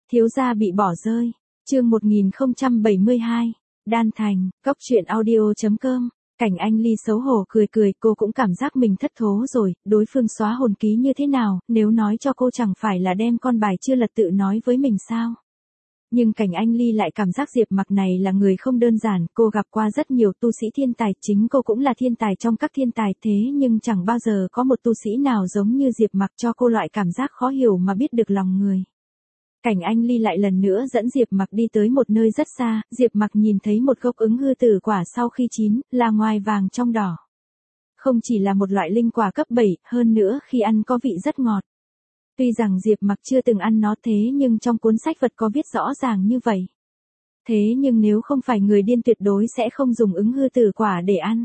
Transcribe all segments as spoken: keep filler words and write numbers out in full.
Thiếu gia bị bỏ rơi. Chương một nghìn không trăm bảy mươi hai. Đan Thành, Cóc truyện audio chấm com. Cảnh Anh Ly xấu hổ cười cười, cô cũng cảm giác mình thất thố rồi, đối phương xóa hồn ký như thế nào, nếu nói cho cô chẳng phải là đem con bài chưa lật tự nói với mình sao. Nhưng Cảnh Anh Ly lại cảm giác Diệp Mặc này là người không đơn giản, cô gặp qua rất nhiều tu sĩ thiên tài, chính cô cũng là thiên tài trong các thiên tài, thế nhưng chẳng bao giờ có một tu sĩ nào giống như Diệp Mặc cho cô loại cảm giác khó hiểu mà biết được lòng người. Cảnh Anh Ly lại lần nữa dẫn Diệp Mặc đi tới một nơi rất xa, Diệp Mặc nhìn thấy một gốc ứng hư tử quả sau khi chín, là ngoài vàng trong đỏ. Không chỉ là một loại linh quả cấp bảy, hơn nữa khi ăn có vị rất ngọt. Tuy rằng Diệp Mặc chưa từng ăn nó thế nhưng trong cuốn sách vật có viết rõ ràng như vậy. Thế nhưng nếu không phải người điên tuyệt đối sẽ không dùng ứng hư tử quả để ăn.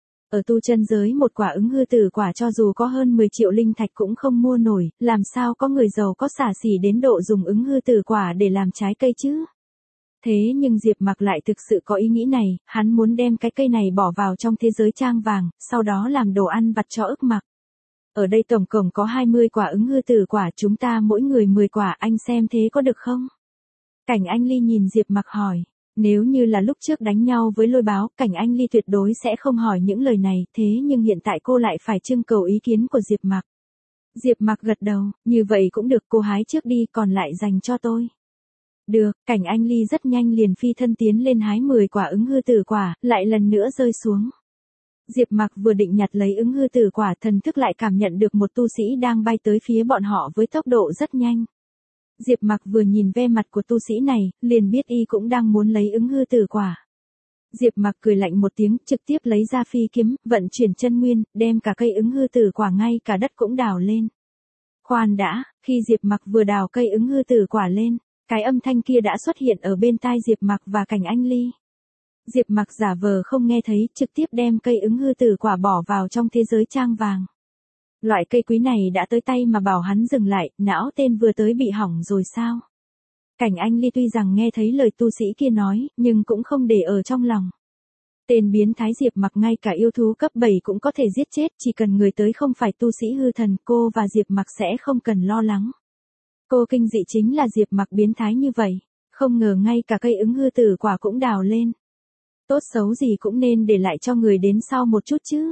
Ở tu chân giới một quả ứng hư tử quả cho dù có hơn mười triệu linh thạch cũng không mua nổi, làm sao có người giàu có xả xỉ đến độ dùng ứng hư tử quả để làm trái cây chứ? Thế nhưng Diệp Mặc lại thực sự có ý nghĩ này, hắn muốn đem cái cây này bỏ vào trong thế giới trang vàng, sau đó làm đồ ăn vặt cho ức Mặc. Ở đây tổng cộng có hai mươi quả ứng hư tử quả, chúng ta mỗi người mười quả, anh xem thế có được không? Cảnh Anh Ly nhìn Diệp Mặc hỏi. Nếu như là lúc trước đánh nhau với Lôi Báo, Cảnh Anh Ly tuyệt đối sẽ không hỏi những lời này, thế nhưng hiện tại cô lại phải trưng cầu ý kiến của Diệp Mặc. Diệp Mặc gật đầu, như vậy cũng được, cô hái trước đi, còn lại dành cho tôi. Được, Cảnh Anh Ly rất nhanh liền phi thân tiến lên hái mười quả ứng hư tử quả, lại lần nữa rơi xuống. Diệp Mặc vừa định nhặt lấy ứng hư tử quả, thần thức lại cảm nhận được một tu sĩ đang bay tới phía bọn họ với tốc độ rất nhanh. Diệp Mặc vừa nhìn ve mặt của tu sĩ này, liền biết y cũng đang muốn lấy ứng hư tử quả. Diệp Mặc cười lạnh một tiếng, trực tiếp lấy ra phi kiếm, vận chuyển chân nguyên, đem cả cây ứng hư tử quả ngay cả đất cũng đào lên. Khoan đã, khi Diệp Mặc vừa đào cây ứng hư tử quả lên, cái âm thanh kia đã xuất hiện ở bên tai Diệp Mặc và Cảnh Anh Ly. Diệp Mặc giả vờ không nghe thấy, trực tiếp đem cây ứng hư tử quả bỏ vào trong thế giới trang vàng. Loại cây quý này đã tới tay mà bảo hắn dừng lại, não tên vừa tới bị hỏng rồi sao? Cảnh Anh Ly tuy rằng nghe thấy lời tu sĩ kia nói, nhưng cũng không để ở trong lòng. Tên biến thái Diệp Mặc ngay cả yêu thú cấp bảy cũng có thể giết chết, chỉ cần người tới không phải tu sĩ hư thần, cô và Diệp Mặc sẽ không cần lo lắng. Cô kinh dị chính là Diệp Mặc biến thái như vậy, không ngờ ngay cả cây ứng hư tử quả cũng đào lên. Tốt xấu gì cũng nên để lại cho người đến sau một chút chứ.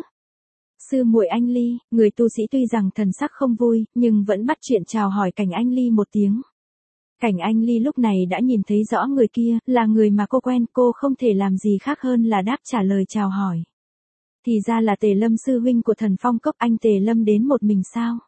Sư muội Anh Ly, người tu sĩ tuy rằng thần sắc không vui, nhưng vẫn bắt chuyện chào hỏi Cảnh Anh Ly một tiếng. Cảnh Anh Ly lúc này đã nhìn thấy rõ người kia, là người mà cô quen, cô không thể làm gì khác hơn là đáp trả lời chào hỏi. Thì ra là Tề Lâm sư huynh của Thần Phong Cốc, anh Tề Lâm đến một mình sao?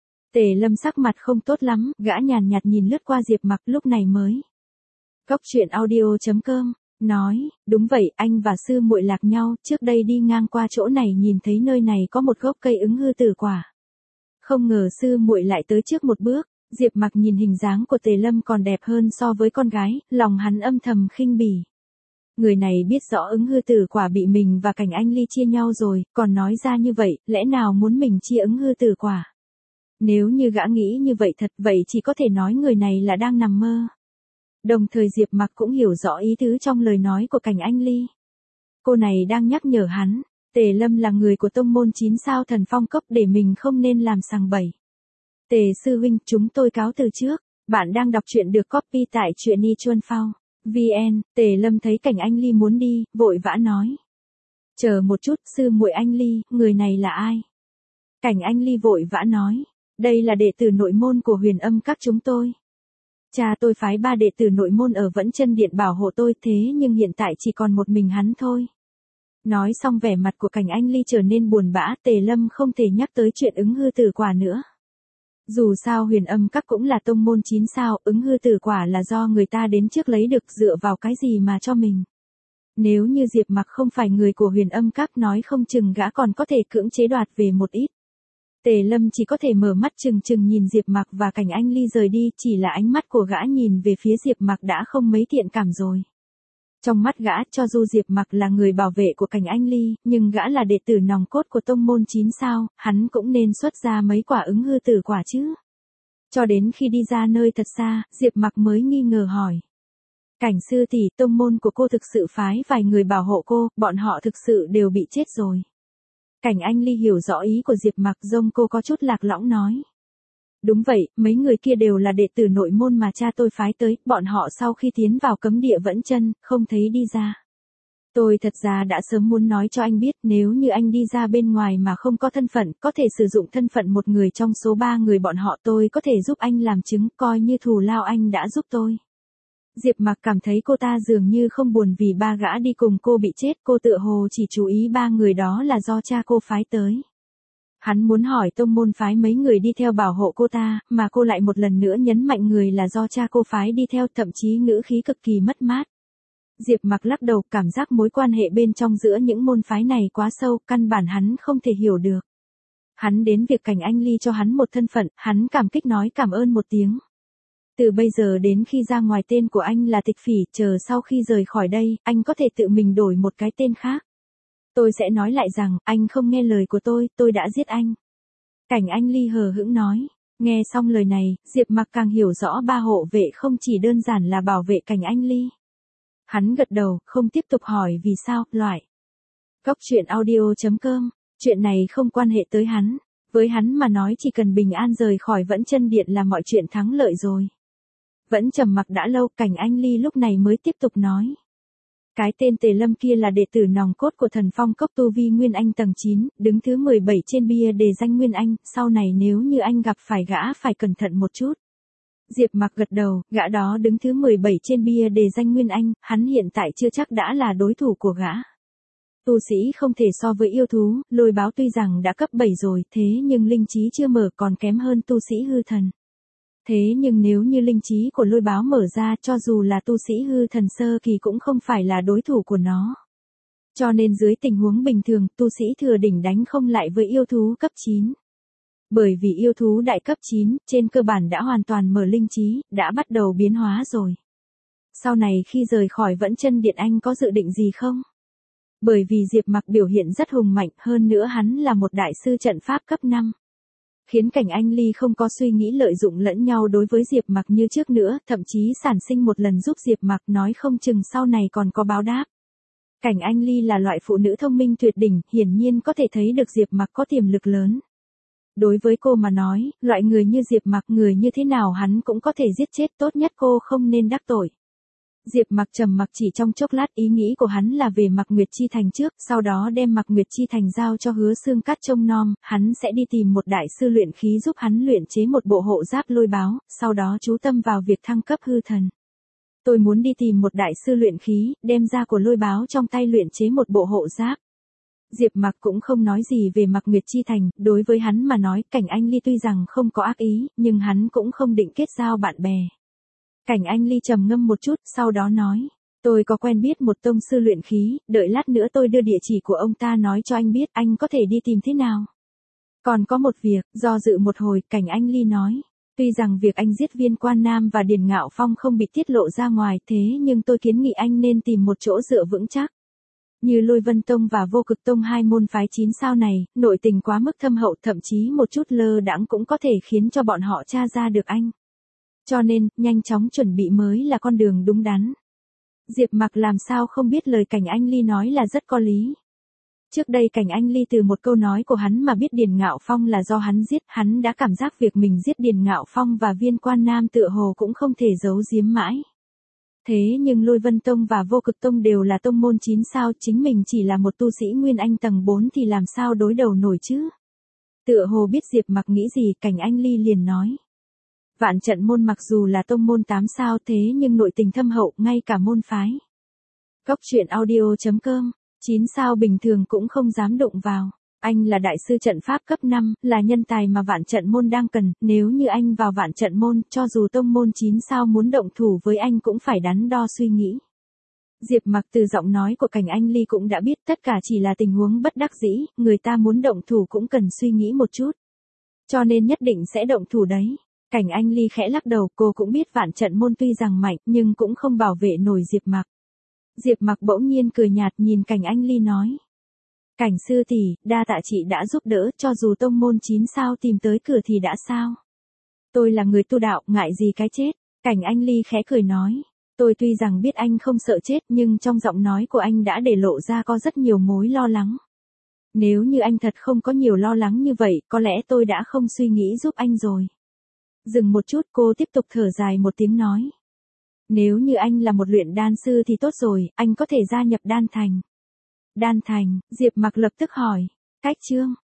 Tề Lâm sắc mặt không tốt lắm, gã nhàn nhạt nhìn lướt qua Diệp Mặc lúc này mới. Cóc truyện audio chấm com. Nói, đúng vậy, anh và sư muội lạc nhau, trước đây đi ngang qua chỗ này nhìn thấy nơi này có một gốc cây ứng hư tử quả. Không ngờ sư muội lại tới trước một bước, Diệp Mặc nhìn hình dáng của Tề Lâm còn đẹp hơn so với con gái, lòng hắn âm thầm khinh bỉ. Người này biết rõ ứng hư tử quả bị mình và Cảnh Anh Ly chia nhau rồi, còn nói ra như vậy, lẽ nào muốn mình chia ứng hư tử quả? Nếu như gã nghĩ như vậy thật, vậy chỉ có thể nói người này là đang nằm mơ. Đồng thời Diệp Mặc cũng hiểu rõ ý tứ trong lời nói của Cảnh Anh Ly. Cô này đang nhắc nhở hắn, Tề Lâm là người của tông môn chín sao Thần Phong Cốc, để mình không nên làm sằng bậy. Tề sư huynh, chúng tôi cáo từ trước. Bạn đang đọc truyện được copy tại truyện.ichuanphao chấm vn. Tề Lâm thấy Cảnh Anh Ly muốn đi, vội vã nói. Chờ một chút, sư muội Anh Ly, người này là ai? Cảnh Anh Ly vội vã nói. Đây là đệ tử nội môn của Huyền Âm Các chúng tôi. Cha tôi phái ba đệ tử nội môn ở Vẫn Chân Điện bảo hộ tôi, thế nhưng hiện tại chỉ còn một mình hắn thôi. Nói xong vẻ mặt của Cảnh Anh Ly trở nên buồn bã, Tề Lâm không thể nhắc tới chuyện ứng hư tử quả nữa. Dù sao Huyền Âm Các cũng là tông môn chín sao, ứng hư tử quả là do người ta đến trước lấy được, dựa vào cái gì mà cho mình. Nếu như Diệp Mặc không phải người của Huyền Âm Các, nói không chừng gã còn có thể cưỡng chế đoạt về một ít. Tề Lâm chỉ có thể mở mắt trừng trừng nhìn Diệp Mặc và Cảnh Anh Ly rời đi, chỉ là ánh mắt của gã nhìn về phía Diệp Mặc đã không mấy thiện cảm rồi. Trong mắt gã, cho dù Diệp Mặc là người bảo vệ của Cảnh Anh Ly, nhưng gã là đệ tử nòng cốt của tông môn chín sao, hắn cũng nên xuất ra mấy quả ứng hư tử quả chứ. Cho đến khi đi ra nơi thật xa, Diệp Mặc mới nghi ngờ hỏi. Cảnh sư tỷ, tông môn của cô thực sự phái vài người bảo hộ cô, bọn họ thực sự đều bị chết rồi. Cảnh Anh Ly hiểu rõ ý của Diệp Mặc, dông cô có chút lạc lõng nói. Đúng vậy, mấy người kia đều là đệ tử nội môn mà cha tôi phái tới, bọn họ sau khi tiến vào cấm địa vẫn chân, không thấy đi ra. Tôi thật ra đã sớm muốn nói cho anh biết, nếu như anh đi ra bên ngoài mà không có thân phận, có thể sử dụng thân phận một người trong số ba người bọn họ, tôi có thể giúp anh làm chứng, coi như thù lao anh đã giúp tôi. Diệp Mặc cảm thấy cô ta dường như không buồn vì ba gã đi cùng cô bị chết, cô tựa hồ chỉ chú ý ba người đó là do cha cô phái tới. Hắn muốn hỏi tông môn phái mấy người đi theo bảo hộ cô ta, mà cô lại một lần nữa nhấn mạnh người là do cha cô phái đi theo, thậm chí ngữ khí cực kỳ mất mát. Diệp Mặc lắc đầu, cảm giác mối quan hệ bên trong giữa những môn phái này quá sâu, căn bản hắn không thể hiểu được. Hắn đến việc Cảnh Anh Ly cho hắn một thân phận, hắn cảm kích nói cảm ơn một tiếng. Từ bây giờ đến khi ra ngoài tên của anh là Tịch Phỉ, chờ sau khi rời khỏi đây, anh có thể tự mình đổi một cái tên khác. Tôi sẽ nói lại rằng, anh không nghe lời của tôi, tôi đã giết anh. Cảnh Anh Ly hờ hững nói. Nghe xong lời này, Diệp Mặc càng hiểu rõ ba hộ vệ không chỉ đơn giản là bảo vệ Cảnh Anh Ly. Hắn gật đầu, không tiếp tục hỏi vì sao, loại. Cóc truyện audio chấm com, chuyện này không quan hệ tới hắn. Với hắn mà nói chỉ cần bình an rời khỏi Vẫn Chân Điện là mọi chuyện thắng lợi rồi. Vẫn trầm mặc đã lâu, Cảnh Anh Ly lúc này mới tiếp tục nói. Cái tên Tề Lâm kia là đệ tử nòng cốt của Thần Phong Cốc, tu vi Nguyên Anh tầng chín, đứng thứ mười bảy trên bia đề danh Nguyên Anh, sau này nếu như anh gặp phải gã phải cẩn thận một chút. Diệp Mặc gật đầu, gã đó đứng thứ mười bảy trên bia đề danh Nguyên Anh, hắn hiện tại chưa chắc đã là đối thủ của gã. Tu sĩ không thể so với yêu thú, Lôi Báo tuy rằng đã cấp bảy rồi, thế nhưng linh trí chưa mở, còn kém hơn tu sĩ hư thần. Thế nhưng nếu như linh trí của Lôi Báo mở ra, cho dù là tu sĩ hư thần sơ kỳ cũng không phải là đối thủ của nó. Cho nên dưới tình huống bình thường, tu sĩ thừa đỉnh đánh không lại với yêu thú cấp chín. Bởi vì yêu thú đại cấp chín, trên cơ bản đã hoàn toàn mở linh trí, đã bắt đầu biến hóa rồi. Sau này khi rời khỏi Vẫn Chân Điện anh có dự định gì không? Bởi vì Diệp Mặc biểu hiện rất hùng mạnh, hơn nữa hắn là một đại sư trận pháp cấp năm. Khiến Cảnh Anh Ly không có suy nghĩ lợi dụng lẫn nhau đối với Diệp Mặc như trước nữa, thậm chí sản sinh một lần giúp Diệp Mặc, nói không chừng sau này còn có báo đáp. Cảnh Anh Ly là loại phụ nữ thông minh tuyệt đỉnh, hiển nhiên có thể thấy được Diệp Mặc có tiềm lực lớn. Đối với cô mà nói, loại người như Diệp Mặc, người như thế nào hắn cũng có thể giết chết, tốt nhất cô không nên đắc tội. Diệp Mặc trầm mặc chỉ trong chốc lát, ý nghĩ của hắn là về Mạc Nguyệt Chi Thành trước, sau đó đem Mạc Nguyệt Chi Thành giao cho Hứa Xương Cát trông nom, hắn sẽ đi tìm một đại sư luyện khí giúp hắn luyện chế một bộ hộ giáp Lôi Báo, sau đó chú tâm vào việc thăng cấp hư thần. Tôi muốn đi tìm một đại sư luyện khí, đem ra của Lôi Báo trong tay luyện chế một bộ hộ giáp. Diệp Mặc cũng không nói gì về Mạc Nguyệt Chi Thành, đối với hắn mà nói, Cảnh Anh Ly tuy rằng không có ác ý, nhưng hắn cũng không định kết giao bạn bè. Cảnh Anh Ly trầm ngâm một chút, sau đó nói, tôi có quen biết một tông sư luyện khí, đợi lát nữa tôi đưa địa chỉ của ông ta nói cho anh biết, anh có thể đi tìm thế nào. Còn có một việc, do dự một hồi, Cảnh Anh Ly nói, tuy rằng việc anh giết Viên Quan Nam và Điền Ngạo Phong không bị tiết lộ ra ngoài, thế nhưng tôi kiến nghị anh nên tìm một chỗ dựa vững chắc. Như Lôi Vân Tông và Vô Cực Tông, hai môn phái chín sao này, nội tình quá mức thâm hậu, thậm chí một chút lơ đãng cũng có thể khiến cho bọn họ tra ra được anh. Cho nên, nhanh chóng chuẩn bị mới là con đường đúng đắn. Diệp Mặc làm sao không biết lời Cảnh Anh Ly nói là rất có lý. Trước đây Cảnh Anh Ly từ một câu nói của hắn mà biết Điền Ngạo Phong là do hắn giết, hắn đã cảm giác việc mình giết Điền Ngạo Phong và Viên Quan Nam tựa hồ cũng không thể giấu giếm mãi. Thế nhưng Lôi Vân Tông và Vô Cực Tông đều là tông môn chín sao, chính mình chỉ là một tu sĩ Nguyên Anh tầng bốn thì làm sao đối đầu nổi chứ? Tựa hồ biết Diệp Mặc nghĩ gì, Cảnh Anh Ly liền nói. Vạn Trận môn mặc dù là tông môn tám sao thế nhưng nội tình thâm hậu, ngay cả môn phái. Cóc truyện audio chấm com, chín sao bình thường cũng không dám đụng vào. Anh là đại sư trận pháp cấp năm, là nhân tài mà Vạn Trận môn đang cần, nếu như anh vào Vạn Trận môn, cho dù tông môn chín sao muốn động thủ với anh cũng phải đắn đo suy nghĩ. Diệp Mặc từ giọng nói của Cảnh Anh Ly cũng đã biết tất cả chỉ là tình huống bất đắc dĩ, người ta muốn động thủ cũng cần suy nghĩ một chút. Cho nên nhất định sẽ động thủ đấy. Cảnh Anh Ly khẽ lắc đầu, cô cũng biết Vạn Trận môn tuy rằng mạnh, nhưng cũng không bảo vệ nổi Diệp Mặc. Diệp Mặc bỗng nhiên cười nhạt nhìn Cảnh Anh Ly nói. Cảnh sư tỷ, đa tạ chị đã giúp đỡ, cho dù tông môn chín sao tìm tới cửa thì đã sao. Tôi là người tu đạo, ngại gì cái chết. Cảnh Anh Ly khẽ cười nói. Tôi tuy rằng biết anh không sợ chết, nhưng trong giọng nói của anh đã để lộ ra có rất nhiều mối lo lắng. Nếu như anh thật không có nhiều lo lắng như vậy, có lẽ tôi đã không suy nghĩ giúp anh rồi. Dừng một chút cô tiếp tục thở dài một tiếng nói. Nếu như anh là một luyện đan sư thì tốt rồi, anh có thể gia nhập đan thành. Đan thành, Diệp Mặc lập tức hỏi. Cách Trương,